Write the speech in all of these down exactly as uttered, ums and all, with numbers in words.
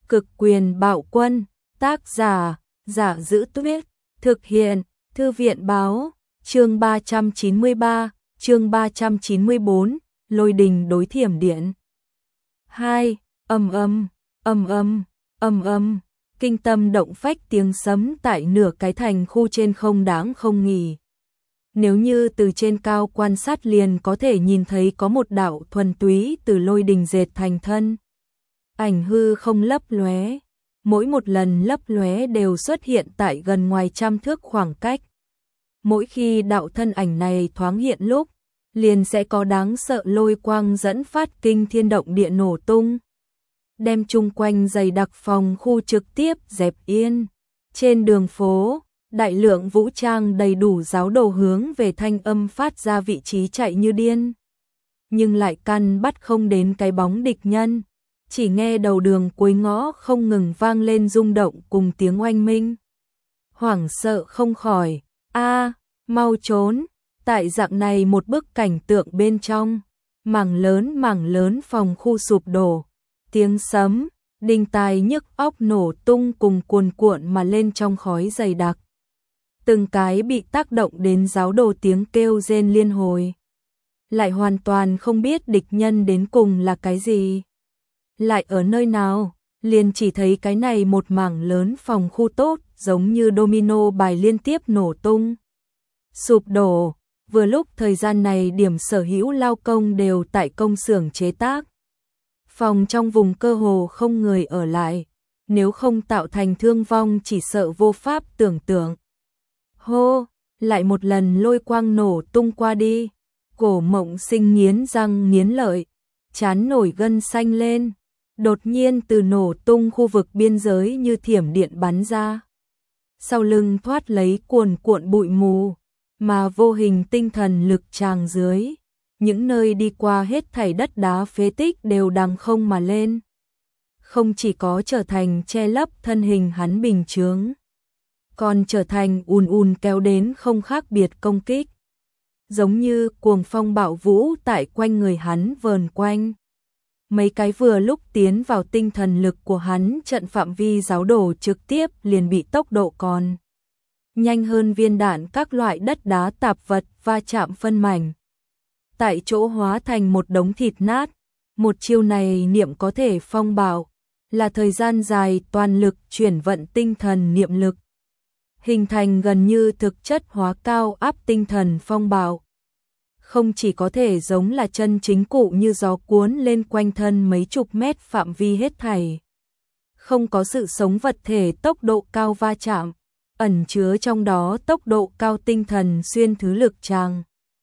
Cực quyền bạo quân, tác giả, Giả Giữ Tuyết, thực hiện, Thư viện báo, chương ba trăm chín mươi ba, chương ba trăm chín mươi bốn, Lôi đình đối thiểm điện. hai. Ầm ầm, ầm ầm, ầm ầm, kinh tâm động phách tiếng sấm tại nửa cái thành khu trên không đáng không nghỉ. Nếu như từ trên cao quan sát liền có thể nhìn thấy có một đạo thuần túy từ lôi đình dệt thành thân. Ảnh hư không lấp lóe, mỗi một lần lấp lóe đều xuất hiện tại gần ngoài trăm thước khoảng cách. Mỗi khi đạo thân ảnh này thoáng hiện lúc, liền sẽ có đáng sợ lôi quang dẫn phát kinh thiên động địa nổ tung, đem chung quanh dày đặc phòng khu trực tiếp dẹp yên. Trên đường phố, đại lượng vũ trang đầy đủ giáo đồ hướng về thanh âm phát ra vị trí chạy như điên. Nhưng lại căn bắt không đến cái bóng địch nhân, chỉ nghe đầu đường cuối ngõ không ngừng vang lên rung động cùng tiếng oanh minh. Hoảng sợ không khỏi, a, mau trốn, tại dạng này một bức cảnh tượng bên trong, mảng lớn mảng lớn phòng khu sụp đổ, tiếng sấm, đinh tai nhức óc nổ tung cùng cuồn cuộn mà lên trong khói dày đặc. Từng cái bị tác động đến giáo đồ tiếng kêu rên liên hồi. Lại hoàn toàn không biết địch nhân đến cùng là cái gì. Lại ở nơi nào, liền chỉ thấy cái này một mảng lớn phòng khu tốt, giống như domino bài liên tiếp nổ tung. Sụp đổ, vừa lúc thời gian này điểm sở hữu lao công đều tại công xưởng chế tác. Phòng trong vùng cơ hồ không người ở lại, nếu không tạo thành thương vong chỉ sợ vô pháp tưởng tượng. Hô, lại một lần lôi quang nổ tung qua đi, Cổ Mộng Sinh nghiến răng nghiến lợi, trán nổi gân xanh lên, đột nhiên từ nổ tung khu vực biên giới như thiểm điện bắn ra. Sau lưng thoát lấy cuồn cuộn bụi mù, mà vô hình tinh thần lực tràng dưới, những nơi đi qua hết thảy đất đá phế tích đều đằng không mà lên. Không chỉ có trở thành che lấp thân hình hắn bình chướng, còn trở thành ùn ùn kéo đến không khác biệt công kích. Giống như cuồng phong bạo vũ tại quanh người hắn vờn quanh. Mấy cái vừa lúc tiến vào tinh thần lực của hắn trận phạm vi giáo đổ trực tiếp liền bị tốc độ còn nhanh hơn viên đạn các loại đất đá tạp vật va chạm phân mảnh. Tại chỗ hóa thành một đống thịt nát, một chiêu này niệm có thể phong bạo, là thời gian dài toàn lực chuyển vận tinh thần niệm lực. Hình thành gần như thực chất hóa cao áp tinh thần phong bạo. Không chỉ có thể giống là chân chính cụ như gió cuốn lên quanh thân mấy chục mét phạm vi hết thảy. Không có sự sống vật thể tốc độ cao va chạm, ẩn chứa trong đó tốc độ cao tinh thần xuyên thứ lực tràng.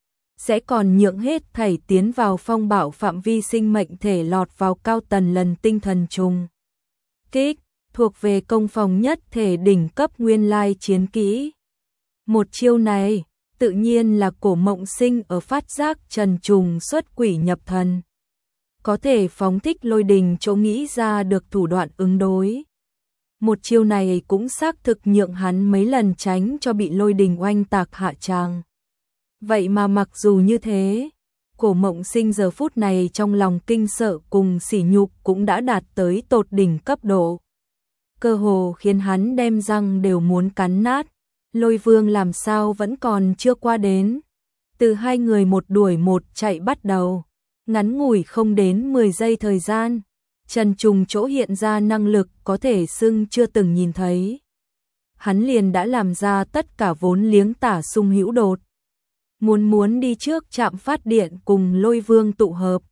Sẽ còn nhượng hết thảy tiến vào phong bạo phạm vi sinh mệnh thể lọt vào cao tần lần tinh thần trùng kích, thuộc về công phòng nhất thể đỉnh cấp nguyên lai chiến kỹ. Một chiêu này, tự nhiên là Cổ Mộng Sinh ở phát giác trần trùng xuất quỷ nhập thần. Có thể phóng thích lôi đình chỗ nghĩ ra được thủ đoạn ứng đối. Một chiêu này cũng xác thực nhượng hắn mấy lần tránh cho bị lôi đình oanh tạc hạ tràng. Vậy mà mặc dù như thế, Cổ Mộng Sinh giờ phút này trong lòng kinh sợ cùng sỉ nhục cũng đã đạt tới tột đỉnh cấp độ. Cơ hồ khiến hắn đem răng đều muốn cắn nát. Lôi Vương làm sao vẫn còn chưa qua đến. Từ hai người một đuổi một chạy bắt đầu, ngắn ngủi không đến mười giây thời gian, trần trùng chỗ hiện ra năng lực có thể xưng chưa từng nhìn thấy. Hắn liền đã làm ra tất cả vốn liếng tả sung hữu đột. Muốn muốn đi trước trạm phát điện cùng Lôi Vương tụ hợp.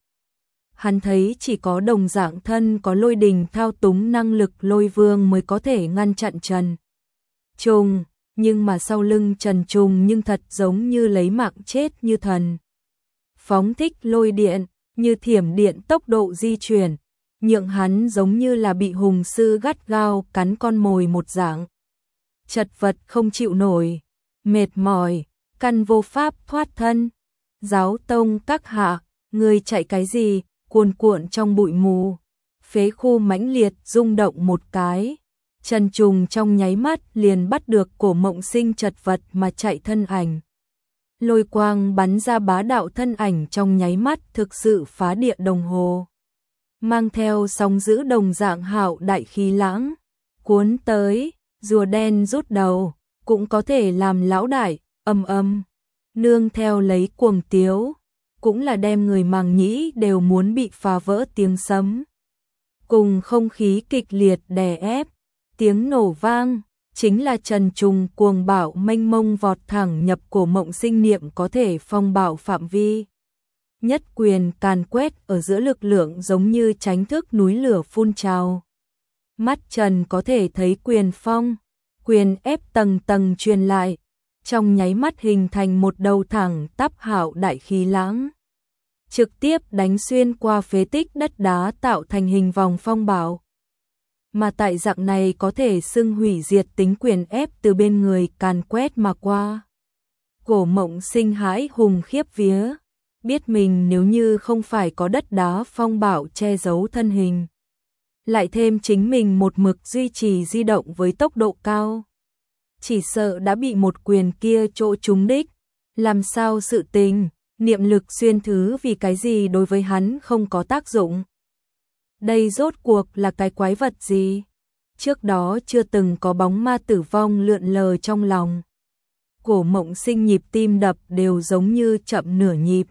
Hắn thấy chỉ có đồng dạng thân có lôi đình thao túng năng lực Lôi Vương mới có thể ngăn chặn Trần Trùng, nhưng mà sau lưng Trần Trùng nhưng thật giống như lấy mạng chết như thần. Phóng thích lôi điện, như thiểm điện tốc độ di chuyển, nhượng hắn giống như là bị hùng sư gắt gao cắn con mồi một dạng. Chật vật không chịu nổi, mệt mỏi, căn vô pháp thoát thân. Giáo tông các hạ, người chạy cái gì? Cuồn cuộn trong bụi mù, phế khu mãnh liệt rung động một cái. Trần Trùng trong nháy mắt liền bắt được Cổ Mộng Sinh chật vật mà chạy thân ảnh. Lôi quang bắn ra bá đạo thân ảnh trong nháy mắt thực sự phá địa đồng hồ. mang theo sóng dữ đồng dạng hạo đại khí lãng, cuốn tới, rùa đen rút đầu, cũng có thể làm lão đại, âm âm, nương theo lấy cuồng tiếu, cũng là đem người màng nhĩ đều muốn bị phá vỡ tiếng sấm. Cùng không khí kịch liệt đè ép, tiếng nổ vang, chính là Trần Trùng cuồng bạo mênh mông vọt thẳng nhập Cổ Mộng Sinh niệm có thể phong bạo phạm vi. Nhất quyền càn quét ở giữa lực lượng giống như tránh thức núi lửa phun trào. Mắt Trần có thể thấy quyền phong, quyền ép tầng tầng truyền lại, trong nháy mắt hình thành một đầu thẳng tắp hạo đại khí lãng. Trực tiếp đánh xuyên qua phế tích đất đá tạo thành hình vòng phong bạo. Mà tại dạng này có thể xưng hủy diệt tính quyền ép từ bên người càn quét mà qua. Cổ Mộng Sinh hãi hùng khiếp vía, biết mình nếu như không phải có đất đá phong bạo che giấu thân hình, lại thêm chính mình một mực duy trì di động với tốc độ cao, chỉ sợ đã bị một quyền kia chỗ trúng đích, làm sao sự tình, niệm lực xuyên thứ vì cái gì đối với hắn không có tác dụng. Đây rốt cuộc là cái quái vật gì? Trước đó chưa từng có bóng ma tử vong lượn lờ trong lòng. Cổ Mộng Sinh nhịp tim đập đều giống như chậm nửa nhịp.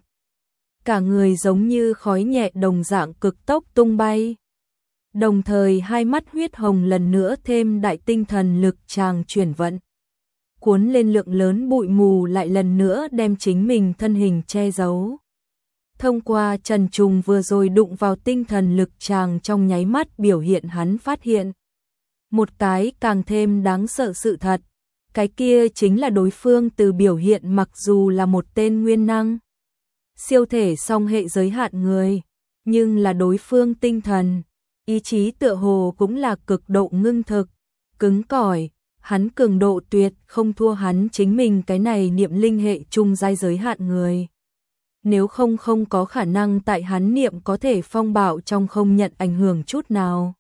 Cả người giống như khói nhẹ đồng dạng cực tốc tung bay. Đồng thời hai mắt huyết hồng lần nữa thêm đại tinh thần lực tràng chuyển vận. Cuốn lên lượng lớn bụi mù lại lần nữa đem chính mình thân hình che giấu. Thông qua Trần Trùng vừa rồi đụng vào tinh thần lực tràng trong nháy mắt biểu hiện hắn phát hiện. Một cái càng thêm đáng sợ sự thật. Cái kia chính là đối phương từ biểu hiện mặc dù là một tên nguyên năng. Siêu thể song hệ giới hạn người. Nhưng là đối phương tinh thần. Ý chí tựa hồ cũng là cực độ ngưng thực. Cứng cỏi. Hắn cường độ tuyệt không thua hắn chính mình cái này niệm linh hệ trung giai giới hạn người. Nếu không không có khả năng tại hắn niệm có thể phong bạo trong không nhận ảnh hưởng chút nào.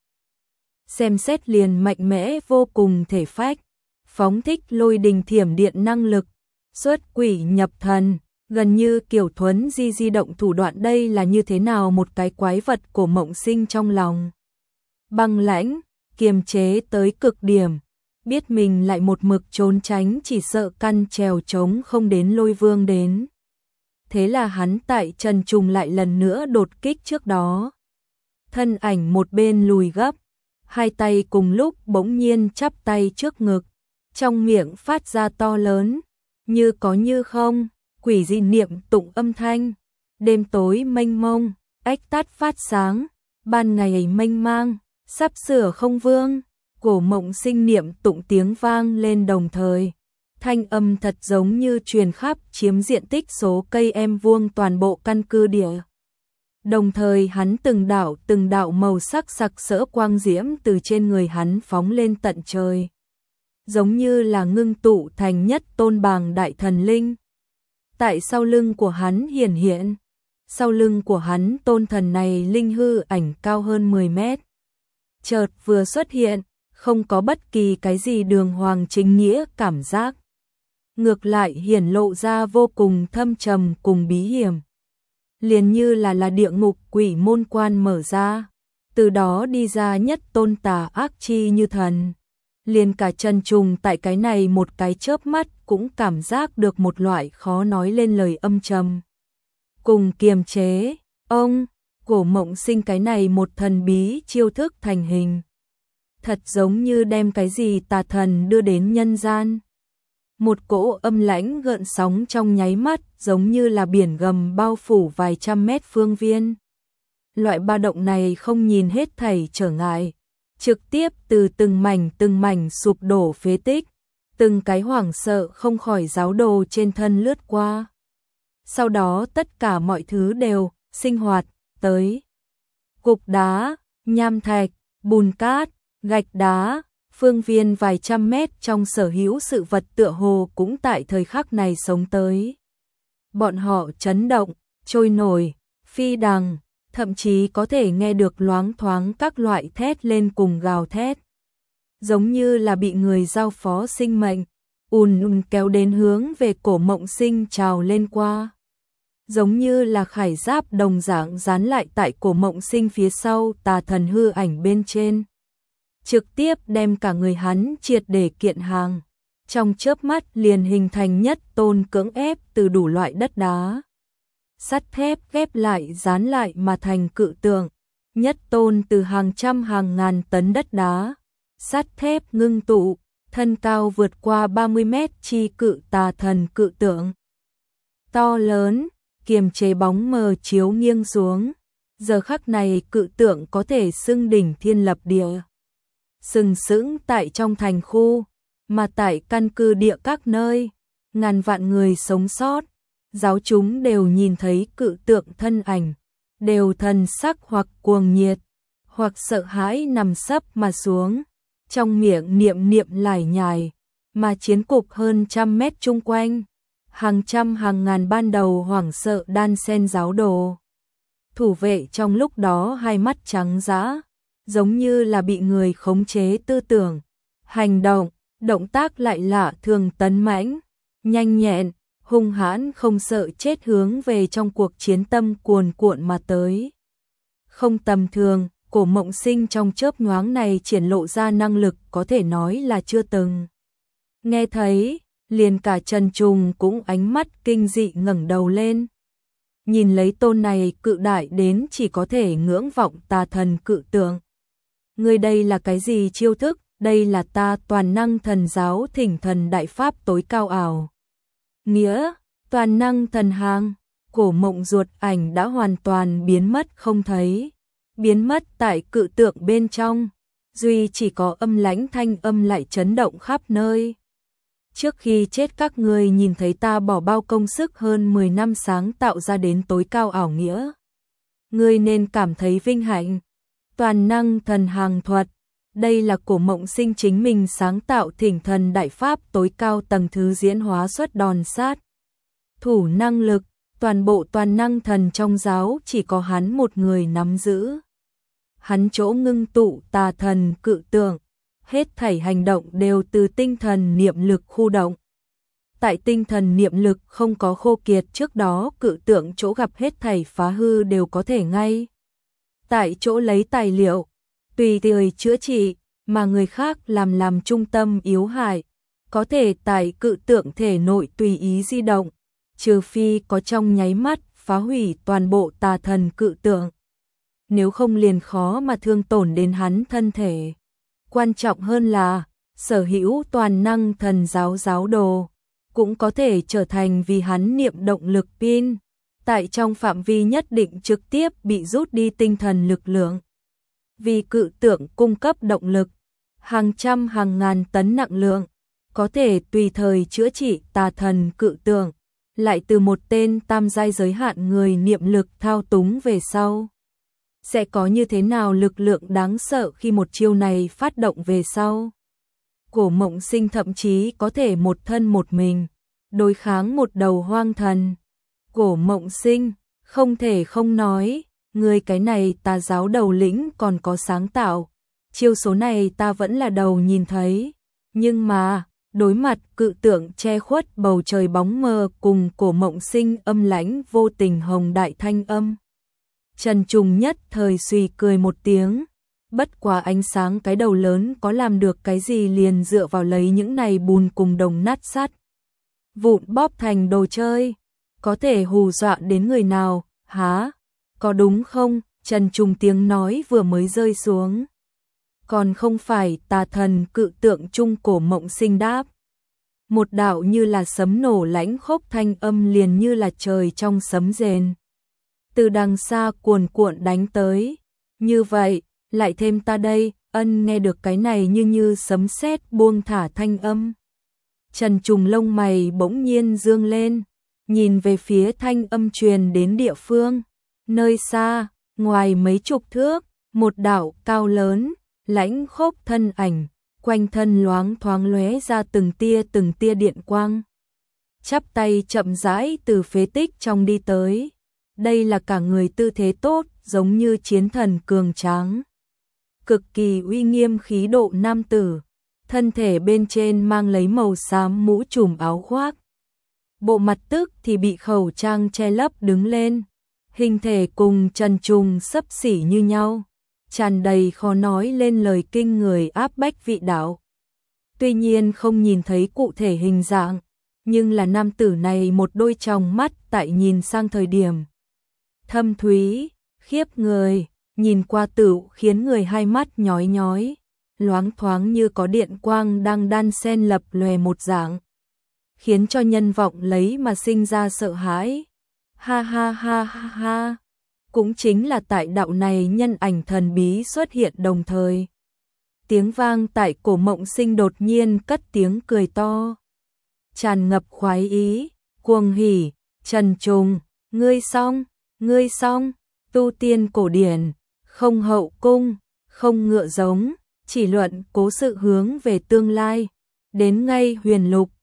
Xem xét liền mạnh mẽ vô cùng thể phách, phóng thích lôi đình thiểm điện năng lực, xuất quỷ nhập thần, gần như kiểu thuấn di di động thủ đoạn đây là như thế nào một cái quái vật Cổ Mộng Sinh trong lòng. Băng lãnh, kiềm chế tới cực điểm, biết mình lại một mực trốn tránh chỉ sợ căn trèo trống không đến Lôi Vương đến. Thế là hắn tại Trần Trùng lại lần nữa đột kích trước đó. Thân ảnh một bên lùi gấp, hai tay cùng lúc bỗng nhiên chắp tay trước ngực, trong miệng phát ra to lớn, như có như không, quỷ dị niệm tụng âm thanh. Đêm tối mênh mông, ách tắt phát sáng, ban ngày mênh mang, sắp sửa không vương. Cổ Mộng Sinh niệm tụng tiếng vang lên đồng thời. Thanh âm thật giống như truyền khắp chiếm diện tích số cây em vuông toàn bộ căn cứ địa. Đồng thời hắn từng đạo từng đạo màu sắc sặc sỡ quang diễm từ trên người hắn phóng lên tận trời. Giống như là ngưng tụ thành nhất tôn bàng đại thần linh. Tại sau lưng của hắn hiển hiện. Sau lưng của hắn tôn thần này linh hư ảnh cao hơn mười mét. Chợt vừa xuất hiện, không có bất kỳ cái gì đường hoàng chính nghĩa cảm giác. Ngược lại hiển lộ ra vô cùng thâm trầm cùng bí hiểm. Liền như là là địa ngục quỷ môn quan mở ra. Từ đó đi ra nhất tôn tà ác chi như thần. Liền cả Trần Trùng tại cái này một cái chớp mắt cũng cảm giác được một loại khó nói lên lời âm trầm. Cùng kiềm chế, ông, Cổ Mộng Sinh cái này một thần bí chiêu thức thành hình. Thật giống như đem cái gì tà thần đưa đến nhân gian. Một cỗ âm lãnh gợn sóng trong nháy mắt giống như là biển gầm bao phủ vài trăm mét phương viên. Loại ba động này không nhìn hết thảy trở ngại. Trực tiếp từ từng mảnh từng mảnh sụp đổ phế tích. Từng cái hoảng sợ không khỏi giáo đồ trên thân lướt qua. Sau đó tất cả mọi thứ đều sinh hoạt tới. Cục đá, nham thạch, bùn cát, gạch đá, phương viên vài trăm mét trong sở hữu sự vật tựa hồ cũng tại thời khắc này sống tới. Bọn họ chấn động, trôi nổi, phi đằng, thậm chí có thể nghe được loáng thoáng các loại thét lên cùng gào thét. Giống như là bị người giao phó sinh mệnh, ùn ùn kéo đến hướng về Cổ Mộng Sinh trào lên qua. giống như là khải giáp đồng dạng dán lại tại cổ Mộng Sinh phía sau tà thần hư ảnh bên trên. Trực tiếp đem cả người hắn triệt để kiện hàng, trong chớp mắt liền hình thành nhất tôn cưỡng ép từ đủ loại đất đá, sắt thép ghép lại dán lại mà thành cự tượng, nhất tôn từ hàng trăm hàng ngàn tấn đất đá, sắt thép ngưng tụ, thân cao vượt qua ba mươi mét chi cự tà thần cự tượng. To lớn, kiềm chế bóng mờ chiếu nghiêng xuống, giờ khắc này cự tượng có thể xưng đỉnh thiên lập địa. Sừng sững tại trong thành khu, mà tại căn cứ địa các nơi, ngàn vạn người sống sót, giáo chúng đều nhìn thấy cự tượng thân ảnh, đều thần sắc hoặc cuồng nhiệt, hoặc sợ hãi nằm sấp mà xuống, trong miệng niệm niệm lải nhải, mà chiến cục hơn trăm mét chung quanh, hàng trăm hàng ngàn ban đầu hoảng sợ đan xen giáo đồ. Thủ vệ trong lúc đó hai mắt trắng dã, giống như là bị người khống chế tư tưởng, hành động, động tác lại lạ thường tấn mãnh, nhanh nhẹn, hung hãn không sợ chết hướng về trong cuộc chiến tâm cuồn cuộn mà tới. Không tầm thường, cổ Mộng Sinh trong chớp nhoáng này triển lộ ra năng lực có thể nói là chưa từng nghe thấy, liền cả Trần Trùng cũng ánh mắt kinh dị ngẩng đầu lên. Nhìn lấy tôn này cự đại đến chỉ có thể ngưỡng vọng tà thần cự tượng. Người đây là cái gì chiêu thức? Đây là ta toàn năng thần giáo thỉnh thần đại pháp tối cao ảo. Nghĩa, toàn năng thần hàng, cổ Mộng ruột ảnh đã hoàn toàn biến mất không thấy. Biến mất tại cự tượng bên trong, duy chỉ có âm lãnh thanh âm lại chấn động khắp nơi. Trước khi chết các ngươi nhìn thấy ta bỏ bao công sức hơn mười năm sáng tạo ra đến tối cao ảo nghĩa. Ngươi nên cảm thấy vinh hạnh. Toàn năng thần hàng thuật, đây là cổ Mộng Sinh chính mình sáng tạo thỉnh thần đại pháp tối cao tầng thứ diễn hóa xuất đòn sát. Thủ năng lực, toàn bộ toàn năng thần trong giáo chỉ có hắn một người nắm giữ. Hắn chỗ ngưng tụ tà thần cự tượng, hết thảy hành động đều từ tinh thần niệm lực khu động. Tại tinh thần niệm lực không có khô kiệt trước đó, cự tượng chỗ gặp hết thảy phá hư đều có thể ngay tại chỗ lấy tài liệu, tùy thời chữa trị, mà người khác làm làm trung tâm yếu hại, có thể tại cự tượng thể nội tùy ý di động, trừ phi có trong nháy mắt phá hủy toàn bộ tà thần cự tượng. Nếu không liền khó mà thương tổn đến hắn thân thể. Quan trọng hơn là, sở hữu toàn năng thần giáo giáo đồ, cũng có thể trở thành vì hắn niệm động lực pin, tại trong phạm vi nhất định trực tiếp bị rút đi tinh thần lực lượng. Vì cự tượng cung cấp động lực, hàng trăm hàng ngàn tấn nặng lượng, có thể tùy thời chữa trị tà thần cự tượng, lại từ một tên tam giai giới hạn người niệm lực thao túng về sau. Sẽ có như thế nào lực lượng đáng sợ khi một chiêu này phát động về sau. Cổ Mộng Sinh thậm chí có thể một thân một mình, đối kháng một đầu hoang thần. Cổ Mộng Sinh, không thể không nói, người cái này tà giáo đầu lĩnh còn có sáng tạo. Chiêu số này ta vẫn là đầu nhìn thấy. Nhưng mà, đối mặt cự tượng che khuất bầu trời bóng mờ cùng Cổ Mộng Sinh âm lãnh vô tình hồng đại thanh âm. Trần Trùng nhất thời suy cười một tiếng, bất quá ánh sáng cái đầu lớn có làm được cái gì liền dựa vào lấy những này bùn cùng đồng nát sắt. Vụn bóp thành đồ chơi, có thể hù dọa đến người nào, há, có đúng không? Trần Trùng tiếng nói vừa mới rơi xuống. Còn không phải tà thần cự tượng trung Cổ Mộng Sinh đáp. Một đạo như là sấm nổ lãnh khốc thanh âm liền như là trời trong sấm rền. Từ đằng xa cuồn cuộn đánh tới. Như vậy, lại thêm ta đây, ân nghe được cái này như như sấm sét buông thả thanh âm. Trần Trùng lông mày bỗng nhiên dương lên, nhìn về phía thanh âm truyền đến địa phương. Nơi xa, ngoài mấy chục thước, một đạo cao lớn, lãnh khốc thân ảnh, quanh thân loáng thoáng lóe ra từng tia từng tia điện quang. Chắp tay chậm rãi từ phế tích trong đi tới. Đây là cả người tư thế tốt, giống như chiến thần cường tráng. Cực kỳ uy nghiêm khí độ nam tử, thân thể bên trên mang lấy màu xám mũ trùm áo khoác. bộ mặt tức thì bị khẩu trang che lấp đứng lên, hình thể cùng Trần Trùng xấp xỉ như nhau, tràn đầy khó nói lên lời kinh người áp bách vị đạo. Tuy nhiên không nhìn thấy cụ thể hình dạng, nhưng là nam tử này một đôi tròng mắt tại nhìn sang thời điểm thâm thúy, khiếp người, nhìn qua tựu khiến người hai mắt nhói nhói, loáng thoáng như có điện quang đang đan xen lập lòe một dạng, khiến cho nhân vọng lấy mà sinh ra sợ hãi. Ha ha ha ha ha. Cũng chính là tại đạo này nhân ảnh thần bí xuất hiện đồng thời. Tiếng vang tại cổ Mộng Sinh đột nhiên cất tiếng cười to, tràn ngập khoái ý, cuồng hỉ. Trần Trùng, ngươi xong, ngươi xong. Tu tiên cổ điển, không hậu cung, không ngựa giống, chỉ luận cố sự hướng về tương lai. Đến ngay huyền lục,